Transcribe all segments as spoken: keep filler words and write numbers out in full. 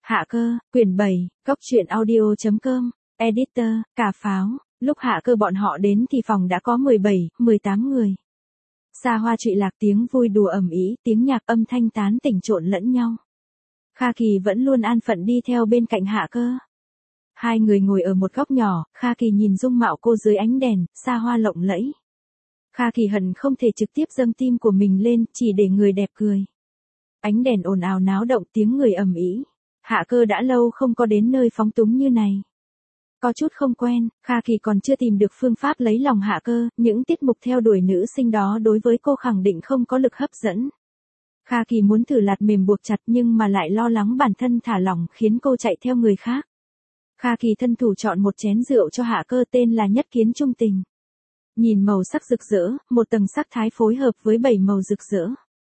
Hạ Cơ, quyển bảy, góc truyện audio chấm com, editor, Cà Pháo. Lúc Hạ Cơ bọn họ đến thì phòng đã có mười bảy, mười tám người. Xa hoa trụy lạc, tiếng vui đùa ầm ĩ, tiếng nhạc âm thanh tán tỉnh trộn lẫn nhau. Kha Kỳ vẫn luôn an phận đi theo bên cạnh Hạ Cơ. Hai người ngồi ở một góc nhỏ, Kha Kỳ nhìn dung mạo cô dưới ánh đèn, xa hoa lộng lẫy. Kha Kỳ hận không thể trực tiếp dâng tim của mình lên, chỉ để người đẹp cười. Ánh đèn ồn ào náo động, tiếng người ầm ĩ. Hạ Cơ đã lâu không có đến nơi phóng túng như này. Có chút không quen, Kha Kỳ còn chưa tìm được phương pháp lấy lòng Hạ Cơ, những tiết mục theo đuổi nữ sinh đó đối với cô khẳng định không có lực hấp dẫn. Kha Kỳ muốn thử lạt mềm buộc chặt nhưng mà lại lo lắng bản thân thả lỏng khiến cô chạy theo người khác. Kha Kỳ thân thủ chọn một chén rượu cho Hạ Cơ tên là Nhất Kiến Trung Tình. Nhìn màu sắc rực rỡ, một tầng sắc thái phối hợp với bảy màu rực rỡ.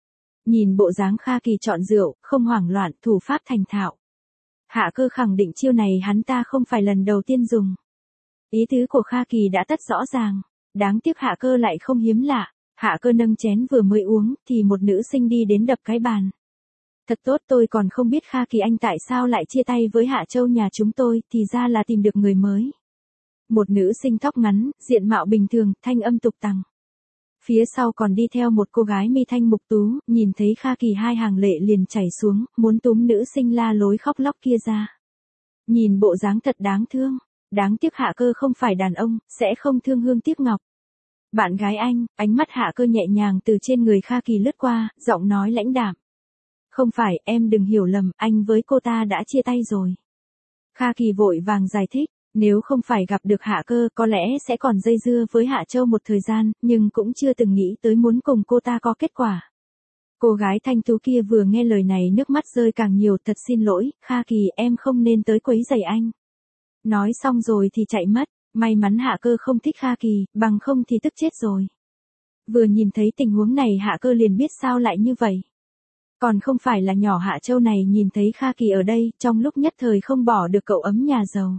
Nhìn bộ dáng Kha Kỳ chọn rượu, không hoảng loạn, thủ pháp thành thạo. Hạ Cơ khẳng định chiêu này hắn ta không phải lần đầu tiên dùng. Ý tứ của Kha Kỳ đã tất rõ ràng, đáng tiếc Hạ Cơ lại không hiếm lạ. Hạ Cơ nâng chén vừa mới uống, thì một nữ sinh đi đến đập cái bàn. Thật tốt, tôi còn không biết Kha Kỳ anh tại sao lại chia tay với Hạ Châu nhà chúng tôi, thì ra là tìm được người mới. Một nữ sinh tóc ngắn, diện mạo bình thường, thanh âm tục tằng. Phía sau còn đi theo một cô gái mi thanh mục tú, nhìn thấy Kha Kỳ hai hàng lệ liền chảy xuống, muốn túm nữ sinh la lối khóc lóc kia ra. Nhìn bộ dáng thật đáng thương, đáng tiếc Hạ Cơ không phải đàn ông, sẽ không thương hương tiếc ngọc. Bạn gái anh, ánh mắt Hạ Cơ nhẹ nhàng từ trên người Kha Kỳ lướt qua, giọng nói lãnh đạm. Không phải, em đừng hiểu lầm, anh với cô ta đã chia tay rồi. Kha Kỳ vội vàng giải thích. Nếu không phải gặp được Hạ Cơ, có lẽ sẽ còn dây dưa với Hạ Châu một thời gian, nhưng cũng chưa từng nghĩ tới muốn cùng cô ta có kết quả. Cô gái thanh tú kia vừa nghe lời này nước mắt rơi càng nhiều. Thật xin lỗi, Kha Kỳ, em không nên tới quấy rầy anh. Nói xong rồi thì chạy mất, may mắn Hạ Cơ không thích Kha Kỳ, bằng không thì tức chết rồi. Vừa nhìn thấy tình huống này Hạ Cơ liền biết sao lại như vậy. Còn không phải là nhỏ Hạ Châu này nhìn thấy Kha Kỳ ở đây, trong lúc nhất thời không bỏ được cậu ấm nhà giàu.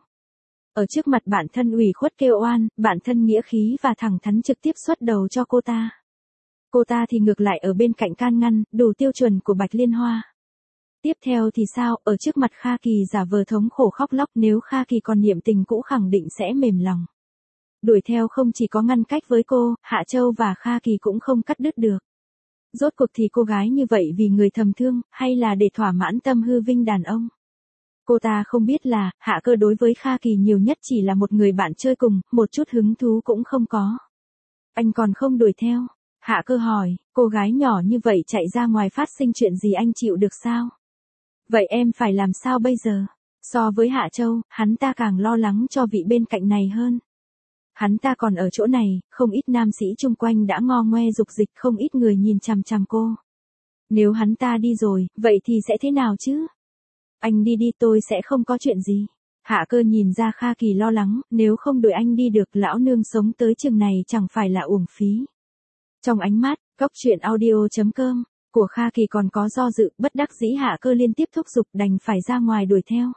Ở trước mặt bản thân ủy khuất kêu oan, bản thân nghĩa khí và thẳng thắn trực tiếp xuất đầu cho cô ta. Cô ta thì ngược lại ở bên cạnh can ngăn, đủ tiêu chuẩn của Bạch Liên Hoa. Tiếp theo thì sao, ở trước mặt Kha Kỳ giả vờ thống khổ khóc lóc, nếu Kha Kỳ còn niệm tình cũ khẳng định sẽ mềm lòng. Đuổi theo không chỉ có ngăn cách với cô, Hạ Châu và Kha Kỳ cũng không cắt đứt được. Rốt cuộc thì cô gái như vậy vì người thầm thương, hay là để thỏa mãn tâm hư vinh đàn ông? Cô ta không biết là, Hạ Cơ đối với Kha Kỳ nhiều nhất chỉ là một người bạn chơi cùng, một chút hứng thú cũng không có. Anh còn không đuổi theo? Hạ Cơ hỏi, cô gái nhỏ như vậy chạy ra ngoài phát sinh chuyện gì anh chịu được sao? Vậy em phải làm sao bây giờ? So với Hạ Châu, hắn ta càng lo lắng cho vị bên cạnh này hơn. Hắn ta còn ở chỗ này, không ít nam sĩ chung quanh đã ngo ngoe dục dịch, không ít người nhìn chằm chằm cô. Nếu hắn ta đi rồi, vậy thì sẽ thế nào chứ? Anh đi đi, tôi sẽ không có chuyện gì. Hạ Cơ nhìn ra Kha Kỳ lo lắng, nếu không đuổi anh đi được lão nương sống tới chừng này chẳng phải là uổng phí. Trong ánh mắt, góc truyện audio chấm com, của Kha Kỳ còn có do dự, bất đắc dĩ Hạ Cơ liên tiếp thúc giục đành phải ra ngoài đuổi theo.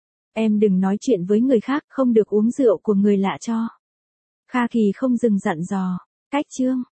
Em đừng nói chuyện với người khác, không được uống rượu của người lạ cho. Kha Kỳ không dừng dặn dò, cách chương.